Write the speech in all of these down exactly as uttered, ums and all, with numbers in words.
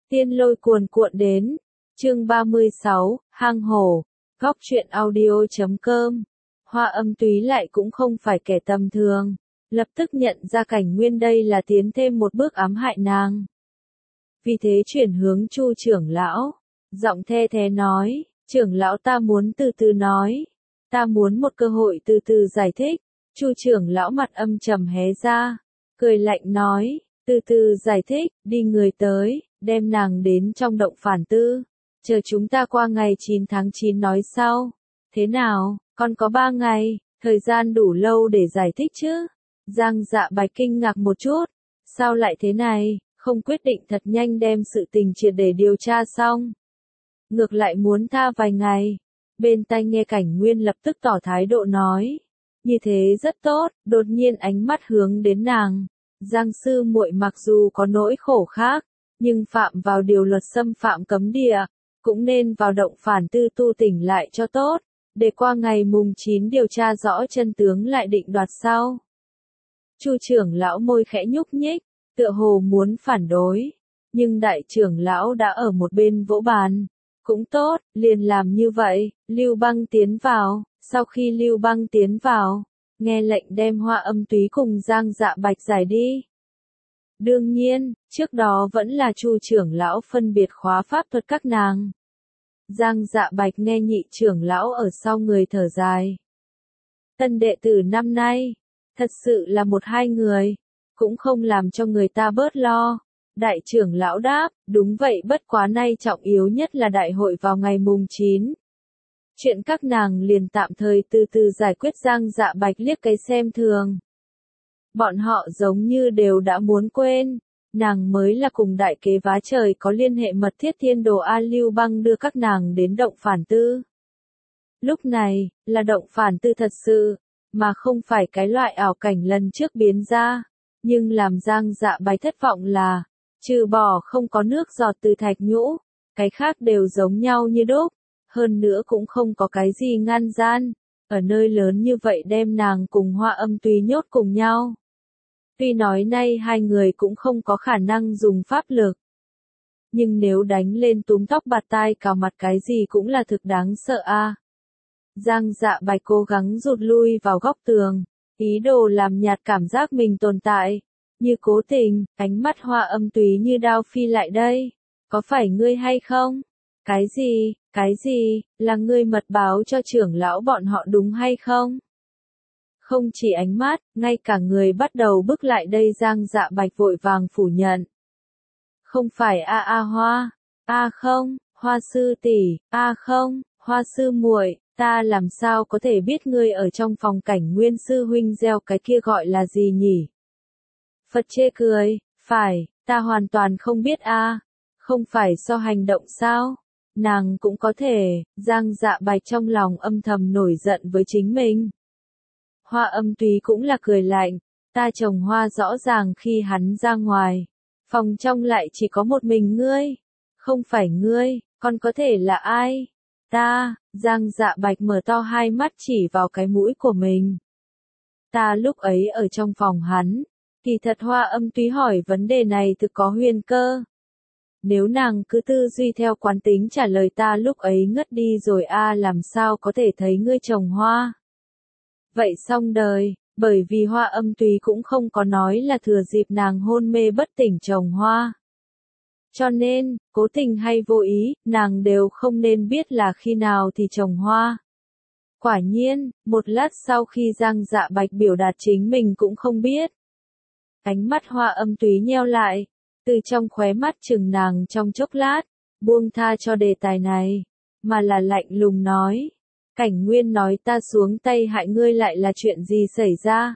Tiên lôi cuồn cuộn đến. Chương ba mươi sáu, hang hổ. Góc truyện audio chấm com. Hoa Âm Túy lại cũng không phải kẻ tầm thường, lập tức nhận ra Cảnh Nguyên đây là tiến thêm một bước ám hại nàng. Vì thế chuyển hướng Chu trưởng lão, giọng the thế nói, trưởng lão ta muốn từ từ nói, ta muốn một cơ hội từ từ giải thích. Chu trưởng lão mặt âm trầm hé ra, cười lạnh nói, từ từ giải thích, đi người tới, đem nàng đến trong động phản tư, chờ chúng ta qua ngày chín tháng chín nói sau. Thế nào, còn có ba ngày, thời gian đủ lâu để giải thích chứ? Giang Dạ Bạch kinh ngạc một chút, sao lại thế này, không quyết định thật nhanh đem sự tình triệt để điều tra xong. Ngược lại muốn tha vài ngày. Bên tai nghe Cảnh Nguyên lập tức tỏ thái độ nói, như thế rất tốt, đột nhiên ánh mắt hướng đến nàng. Giang sư muội mặc dù có nỗi khổ khác, nhưng phạm vào điều luật xâm phạm cấm địa, cũng nên vào động phản tư tu tỉnh lại cho tốt, để qua ngày mùng chín điều tra rõ chân tướng lại định đoạt sau. Chu trưởng lão môi khẽ nhúc nhích, tựa hồ muốn phản đối, nhưng đại trưởng lão đã ở một bên vỗ bàn. Cũng tốt, liền làm như vậy. Lưu Băng tiến vào. Sau khi Lưu Băng tiến vào, nghe lệnh đem Hoa Âm Túy cùng Giang Dạ Bạch giải đi. Đương nhiên, trước đó vẫn là Chu trưởng lão phân biệt khóa pháp thuật các nàng. Giang Dạ Bạch nghe nhị trưởng lão ở sau người thở dài. Tân đệ tử năm nay, thật sự là một hai người, cũng không làm cho người ta bớt lo. Đại trưởng lão đáp, đúng vậy, bất quá nay trọng yếu nhất là đại hội vào ngày mùng chín. Chuyện các nàng liền tạm thời từ từ giải quyết. Giang Dạ Bạch liếc cái xem thường. Bọn họ giống như đều đã muốn quên, nàng mới là cùng đại kế vá trời có liên hệ mật thiết. Thiên Đồ A Lưu Băng đưa các nàng đến động phản tư. Lúc này, là động phản tư thật sự, mà không phải cái loại ảo cảnh lần trước biến ra. Nhưng làm Giang Dạ Bạch thất vọng là, trừ bỏ không có nước giọt từ thạch nhũ, cái khác đều giống nhau như đúc, hơn nữa cũng không có cái gì ngăn gian, ở nơi lớn như vậy đem nàng cùng Hoa Âm Túy nhốt cùng nhau. Tuy nói nay hai người cũng không có khả năng dùng pháp lực, nhưng nếu đánh lên túm tóc bạt tai cào mặt cái gì cũng là thực đáng sợ a. À. Giang Dạ Bạch cố gắng rụt lui vào góc tường, ý đồ làm nhạt cảm giác mình tồn tại. Như cố tình, ánh mắt Hoa Âm Túy như đao phi lại đây. Có phải ngươi hay không? Cái gì, cái gì, là ngươi mật báo cho trưởng lão bọn họ đúng hay không? Không chỉ ánh mắt, ngay cả người bắt đầu bước lại đây. Giang Dạ Bạch vội vàng phủ nhận. Không phải a a Hoa, a không, Hoa sư tỷ, a không, Hoa sư muội, ta làm sao có thể biết ngươi ở trong phòng Cảnh Nguyên sư huynh gieo cái kia gọi là gì nhỉ? Phật chê cười, phải, ta hoàn toàn không biết a, à. Không phải do hành động sao? Nàng cũng có thể. Giang Dạ Bạch trong lòng âm thầm nổi giận với chính mình. Hoa Âm Túy cũng là cười lạnh, ta trồng hoa rõ ràng khi hắn ra ngoài, phòng trong lại chỉ có một mình ngươi, không phải ngươi, còn có thể là ai? Ta. Giang Dạ Bạch mở to hai mắt chỉ vào cái mũi của mình. Ta lúc ấy ở trong phòng hắn. Kỳ thật Hoa Âm Túy hỏi vấn đề này thực có huyền cơ. Nếu nàng cứ tư duy theo quán tính trả lời ta lúc ấy ngất đi rồi a à, làm sao có thể thấy ngươi trồng hoa. Vậy xong đời, bởi vì Hoa Âm Túy cũng không có nói là thừa dịp nàng hôn mê bất tỉnh trồng hoa. Cho nên, cố tình hay vô ý, nàng đều không nên biết là khi nào thì trồng hoa. Quả nhiên, một lát sau khi Giang Dạ Bạch biểu đạt chính mình cũng không biết. Ánh mắt Hoa Âm Túy nheo lại, từ trong khóe mắt chừng nàng trong chốc lát, buông tha cho đề tài này, mà là lạnh lùng nói. Cảnh Nguyên nói ta xuống tay hại ngươi lại là chuyện gì xảy ra?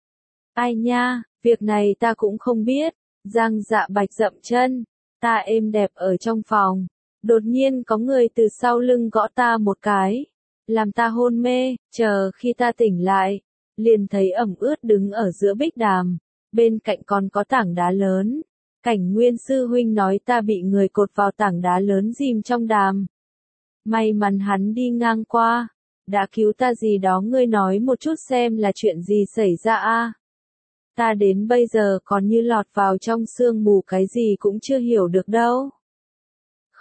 Ai nha, việc này ta cũng không biết. Giang Dạ Bạch dậm chân, ta êm đẹp ở trong phòng, đột nhiên có người từ sau lưng gõ ta một cái, làm ta hôn mê, chờ khi ta tỉnh lại, liền thấy ẩm ướt đứng ở giữa bích đàm. Bên cạnh còn có tảng đá lớn. Cảnh Nguyên sư huynh nói ta bị người cột vào tảng đá lớn dìm trong đàm. May mắn hắn đi ngang qua, đã cứu ta gì đó, ngươi nói một chút xem là chuyện gì xảy ra a. Ta đến bây giờ còn như lọt vào trong sương mù, cái gì cũng chưa hiểu được đâu.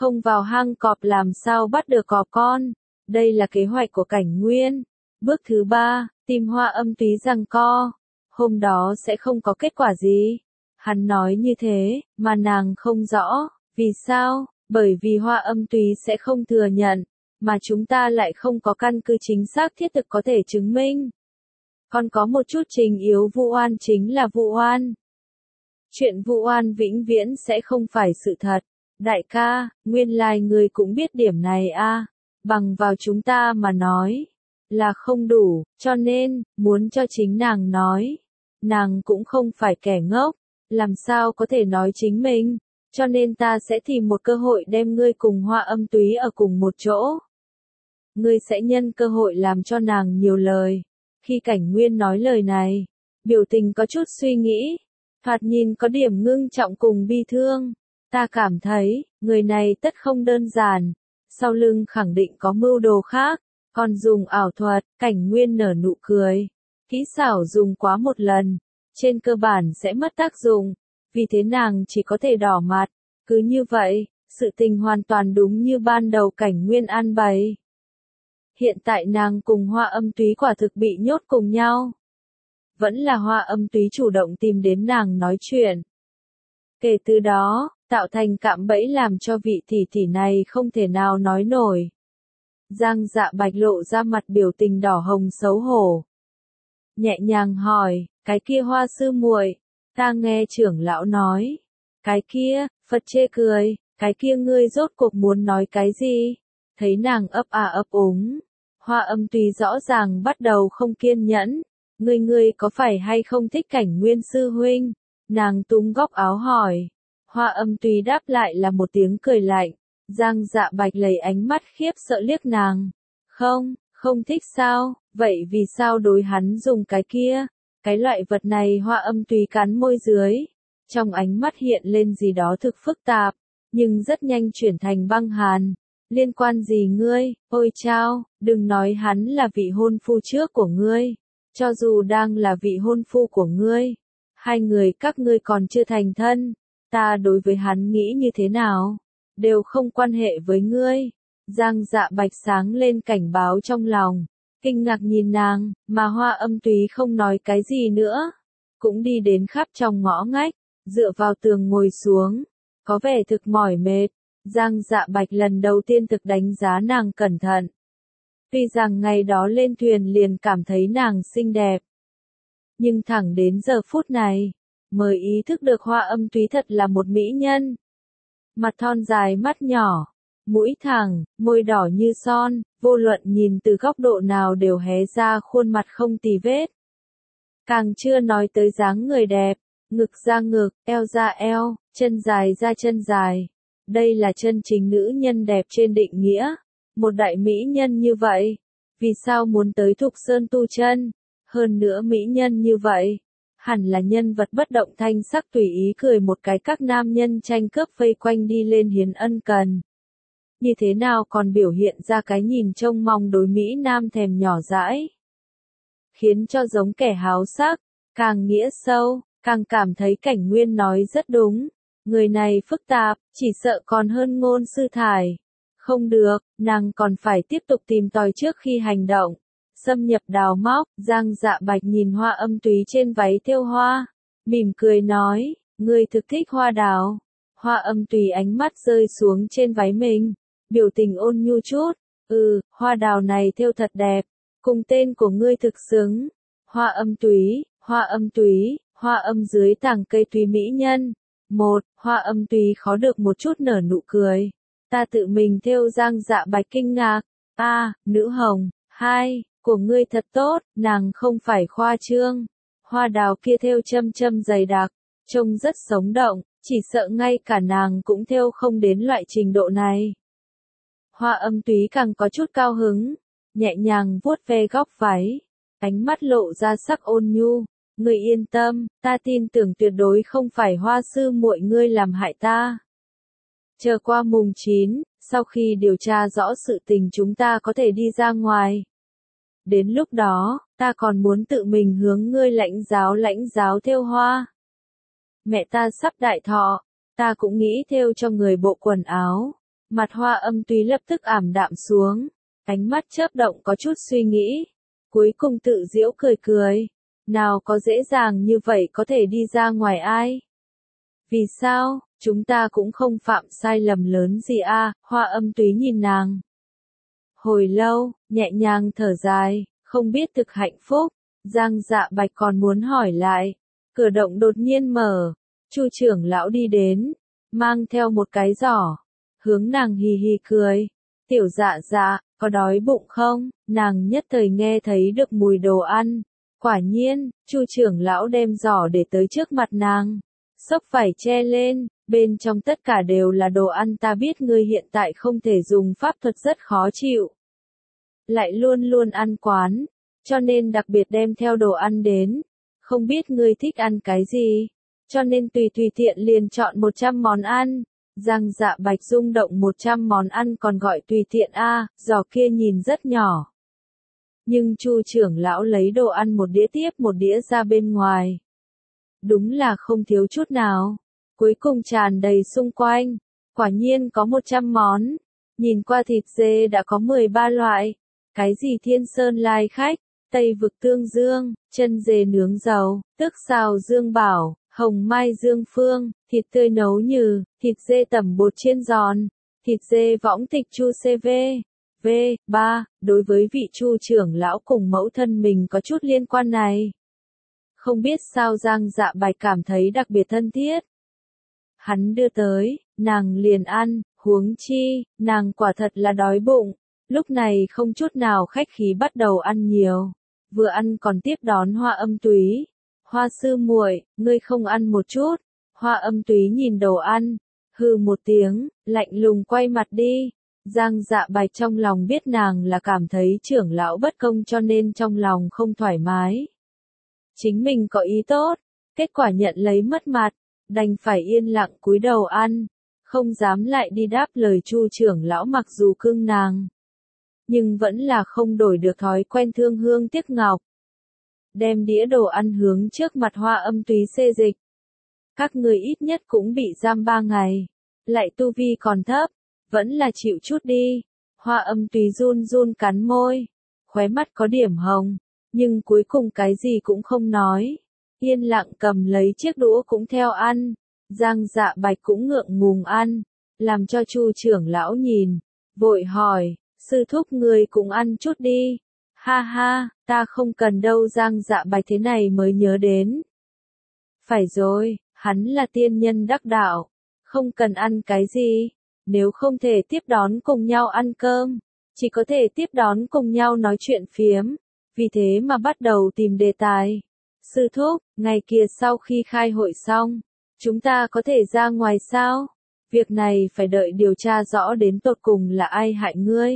không vào hang cọp làm sao bắt được cọp con. Đây là kế hoạch của Cảnh Nguyên. Bước thứ ba, tìm Hoa Âm Túy giằng co. Hôm đó sẽ không có kết quả gì. Hắn nói như thế, mà nàng không rõ. Vì sao? Bởi vì Hoa Âm Túy sẽ không thừa nhận, mà chúng ta lại không có căn cứ chính xác thiết thực có thể chứng minh. Còn có một chút trình yếu vụ oan chính là vụ oan. Chuyện vụ oan vĩnh viễn sẽ không phải sự thật. Đại ca, nguyên lai người cũng biết điểm này a. Bằng vào chúng ta mà nói, là không đủ, cho nên, muốn cho chính nàng nói. Nàng cũng không phải kẻ ngốc, làm sao có thể nói chính mình, cho nên ta sẽ tìm một cơ hội đem ngươi cùng Hoa Âm Túy ở cùng một chỗ. Ngươi sẽ nhân cơ hội làm cho nàng nhiều lời. Khi Cảnh Nguyên nói lời này, biểu tình có chút suy nghĩ, thoạt nhìn có điểm ngưng trọng cùng bi thương. Ta cảm thấy, người này tất không đơn giản, sau lưng khẳng định có mưu đồ khác, còn dùng ảo thuật. Cảnh Nguyên nở nụ cười. Kỹ xảo dùng quá một lần, trên cơ bản sẽ mất tác dụng, vì thế nàng chỉ có thể đỏ mặt. Cứ như vậy, sự tình hoàn toàn đúng như ban đầu Cảnh Nguyên an bày. Hiện tại nàng cùng Hoa Âm Túy quả thực bị nhốt cùng nhau. Vẫn là Hoa Âm Túy chủ động tìm đến nàng nói chuyện. Kể từ đó, tạo thành cạm bẫy làm cho vị tỷ tỷ này không thể nào nói nổi. Giang Dạ Bạch lộ ra mặt biểu tình đỏ hồng xấu hổ. Nhẹ nhàng hỏi, cái kia Hoa sư muội, ta nghe trưởng lão nói. Cái kia, Phật chê cười, cái kia ngươi rốt cuộc muốn nói cái gì? Thấy nàng ấp à ấp úng, Hoa Âm Túy rõ ràng bắt đầu không kiên nhẫn. Ngươi ngươi có phải hay không thích Cảnh Nguyên sư huynh? Nàng túm góc áo hỏi. Hoa Âm Túy đáp lại là một tiếng cười lạnh. Giang Dạ Bạch lấy ánh mắt khiếp sợ liếc nàng. Không, không thích sao? Vậy vì sao đối hắn dùng cái kia? Cái loại vật này Hoa Âm Túy cắn môi dưới. Trong ánh mắt hiện lên gì đó thực phức tạp, nhưng rất nhanh chuyển thành băng hàn. Liên quan gì ngươi? Ôi chao, đừng nói hắn là vị hôn phu trước của ngươi. Cho dù đang là vị hôn phu của ngươi, hai người các ngươi còn chưa thành thân, ta đối với hắn nghĩ như thế nào, đều không quan hệ với ngươi. Giang Dạ Bạch sáng lên cảnh báo trong lòng, kinh ngạc nhìn nàng, mà Hoa Âm Túy không nói cái gì nữa, cũng đi đến khắp trong ngõ ngách, dựa vào tường ngồi xuống, có vẻ thực mỏi mệt. Giang Dạ Bạch lần đầu tiên thực đánh giá nàng cẩn thận. Tuy rằng ngày đó lên thuyền liền cảm thấy nàng xinh đẹp, nhưng thẳng đến giờ phút này, mới ý thức được Hoa Âm Túy thật là một mỹ nhân. Mặt thon dài, mắt nhỏ, mũi thẳng, môi đỏ như son, vô luận nhìn từ góc độ nào đều hé ra khuôn mặt không tì vết. Càng chưa nói tới dáng người đẹp, ngực ra ngực, eo ra eo, chân dài ra chân dài. Đây là chân chính nữ nhân đẹp trên định nghĩa. Một đại mỹ nhân như vậy, vì sao muốn tới Thục Sơn tu chân? Hơn nữa mỹ nhân như vậy, hẳn là nhân vật bất động thanh sắc tùy ý cười một cái, các nam nhân tranh cướp vây quanh đi lên hiến ân cần. Như thế nào còn biểu hiện ra cái nhìn trông mong đối mỹ nam thèm nhỏ dãi, khiến cho giống kẻ háo sắc, càng nghĩa sâu, càng cảm thấy Cảnh Nguyên nói rất đúng. Người này phức tạp, chỉ sợ còn hơn Ngôn Sư Thải. Không được, nàng còn phải tiếp tục tìm tòi trước khi hành động. Xâm nhập đào móc, Giang Dạ Bạch nhìn Hoa Âm Túy trên váy thêu hoa, mỉm cười nói, ngươi thực thích hoa đào. Hoa Âm Túy ánh mắt rơi xuống trên váy mình, biểu tình ôn nhu chút, ừ, hoa đào này thêu thật đẹp, cùng tên của ngươi thực xứng. Hoa Âm Túy, Hoa Âm Túy, Hoa Âm dưới tàng cây tùy mỹ nhân. Một, Hoa Âm Túy khó được một chút nở nụ cười. Ta tự mình thêu. Giang Dạ Bạch kinh ngạc. A, nữ hồng. Hai, của ngươi thật tốt, nàng không phải khoa trương. Hoa đào kia thêu châm châm dày đặc, trông rất sống động, chỉ sợ ngay cả nàng cũng thêu không đến loại trình độ này. Hoa Âm Túy càng có chút cao hứng, nhẹ nhàng vuốt ve góc váy, ánh mắt lộ ra sắc ôn nhu. Ngươi yên tâm, ta tin tưởng tuyệt đối không phải Hoa sư muội ngươi làm hại ta. Chờ qua mùng chín, sau khi điều tra rõ sự tình chúng ta có thể đi ra ngoài. Đến lúc đó, ta còn muốn tự mình hướng ngươi lãnh giáo lãnh giáo thêu hoa. Mẹ ta sắp đại thọ, ta cũng nghĩ thêu cho người bộ quần áo. Mặt Hoa Âm Túy lập tức ảm đạm xuống, ánh mắt chớp động có chút suy nghĩ, cuối cùng tự giễu cười cười, nào có dễ dàng như vậy có thể đi ra ngoài ai? Vì sao, chúng ta cũng không phạm sai lầm lớn gì à, Hoa Âm Túy nhìn nàng. Hồi lâu, nhẹ nhàng thở dài, không biết thực hạnh phúc, Giang Dạ Bạch còn muốn hỏi lại, cửa động đột nhiên mở, Chu trưởng lão đi đến, mang theo một cái giỏ, hướng nàng hì hì cười, tiểu dạ dạ, có đói bụng không, nàng nhất thời nghe thấy được mùi đồ ăn, quả nhiên, Chu trưởng lão đem giỏ để tới trước mặt nàng, xốc vải che lên, bên trong tất cả đều là đồ ăn ta biết ngươi hiện tại không thể dùng pháp thuật rất khó chịu. Lại luôn luôn ăn quán, cho nên đặc biệt đem theo đồ ăn đến, không biết ngươi thích ăn cái gì, cho nên tùy tùy tiện liền chọn một trăm món ăn. Giang Dạ Bạch rung động một trăm món ăn còn gọi tùy tiện a, giỏ kia nhìn rất nhỏ. Nhưng Chu trưởng lão lấy đồ ăn một đĩa tiếp một đĩa ra bên ngoài. Đúng là không thiếu chút nào. Cuối cùng tràn đầy xung quanh. Quả nhiên có một trăm món. Nhìn qua thịt dê đã có mười ba loại. Cái gì Thiên Sơn Lai Khách, Tây Vực Tương Dương, chân dê nướng dầu, tước xào Dương Bảo, hồng mai Dương Phương, thịt tươi nấu nhừ, thịt dê tẩm bột chiên giòn, thịt dê võng tịch Chu xê vê. V. ba. Đối với vị Chu trưởng lão cùng mẫu thân mình có chút liên quan này. Không biết sao Giang Dạ Bạch cảm thấy đặc biệt thân thiết. Hắn đưa tới, nàng liền ăn, huống chi, nàng quả thật là đói bụng, lúc này không chút nào khách khí bắt đầu ăn nhiều. Vừa ăn còn tiếp đón Hoa Âm Túy. Hoa sư muội, ngươi không ăn một chút. Hoa Âm Túy nhìn đồ ăn, hừ một tiếng, lạnh lùng quay mặt đi. Giang Dạ Bạch trong lòng biết nàng là cảm thấy trưởng lão bất công cho nên trong lòng không thoải mái. Chính mình có ý tốt, kết quả nhận lấy mất mặt, đành phải yên lặng cúi đầu ăn, không dám lại đi đáp lời Chu trưởng lão mặc dù cưng nàng. Nhưng vẫn là không đổi được thói quen thương hương tiếc ngọc. Đem đĩa đồ ăn hướng trước mặt Hoa Âm Túy xê dịch. Các người ít nhất cũng bị giam ba ngày, lại tu vi còn thấp. Vẫn là chịu chút đi. Hoa Âm Túy run run cắn môi. Khóe mắt có điểm hồng. Nhưng cuối cùng cái gì cũng không nói. Yên lặng cầm lấy chiếc đũa cũng theo ăn. Giang Dạ Bạch cũng ngượng ngùng ăn. Làm cho Chu trưởng lão nhìn. Vội hỏi. Sư thúc người cũng ăn chút đi. Ha ha, ta không cần đâu. Giang Dạ Bạch thế này mới nhớ đến. Phải rồi, hắn là tiên nhân đắc đạo. Không cần ăn cái gì. Nếu không thể tiếp đón cùng nhau ăn cơm, chỉ có thể tiếp đón cùng nhau nói chuyện phiếm, vì thế mà bắt đầu tìm đề tài. Sư thúc, ngày kia sau khi khai hội xong, chúng ta có thể ra ngoài sao? Việc này phải đợi điều tra rõ đến tột cùng là ai hại ngươi.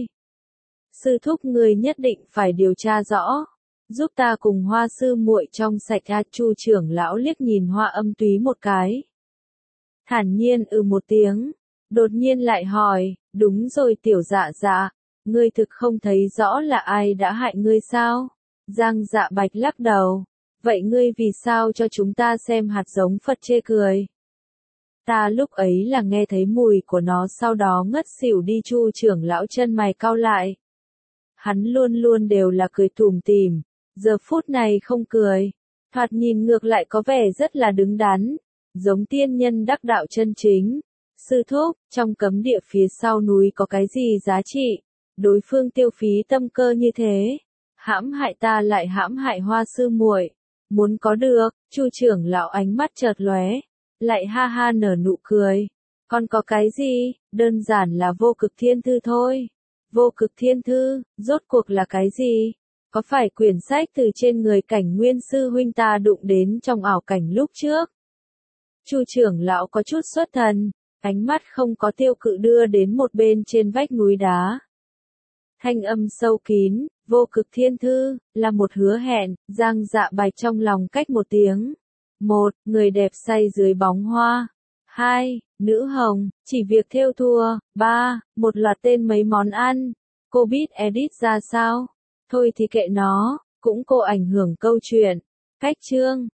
Sư thúc ngươi nhất định phải điều tra rõ, giúp ta cùng Hoa sư muội trong sạch a. Chu trưởng lão liếc nhìn Hoa Âm Túy một cái. Thản nhiên ừ một tiếng. Đột nhiên lại hỏi, đúng rồi tiểu dạ dạ, ngươi thực không thấy rõ là ai đã hại ngươi sao? Giang Dạ Bạch lắc đầu, vậy ngươi vì sao cho chúng ta xem hạt giống Phật chê cười? Ta lúc ấy là nghe thấy mùi của nó sau đó ngất xỉu đi. Chu trưởng lão chân mày cau lại. Hắn luôn luôn đều là cười tủm tỉm, giờ phút này không cười, thoạt nhìn ngược lại có vẻ rất là đứng đắn, giống tiên nhân đắc đạo chân chính. Sư thúc, trong cấm địa phía sau núi có cái gì giá trị? Đối phương tiêu phí tâm cơ như thế, hãm hại ta lại hãm hại Hoa sư muội, muốn có được. Chu trưởng lão ánh mắt chợt lóe, lại ha ha nở nụ cười. Còn có cái gì? Đơn giản là vô cực thiên thư thôi. Vô cực thiên thư, rốt cuộc là cái gì? Có phải quyển sách từ trên người Cảnh Nguyên sư huynh ta đụng đến trong ảo cảnh lúc trước? Chu trưởng lão có chút xuất thần. Ánh mắt không có tiêu cự đưa đến một bên trên vách núi đá. Thanh âm sâu kín, vô cực thiên thư, là một hứa hẹn. Giang Dạ Bạch trong lòng cách một tiếng. Một, người đẹp say dưới bóng hoa. Hai, nữ hồng, chỉ việc thêu thùa. Ba, một loạt tên mấy món ăn. Cô biết edit ra sao? Thôi thì kệ nó, cũng cô ảnh hưởng câu chuyện. Cách chương.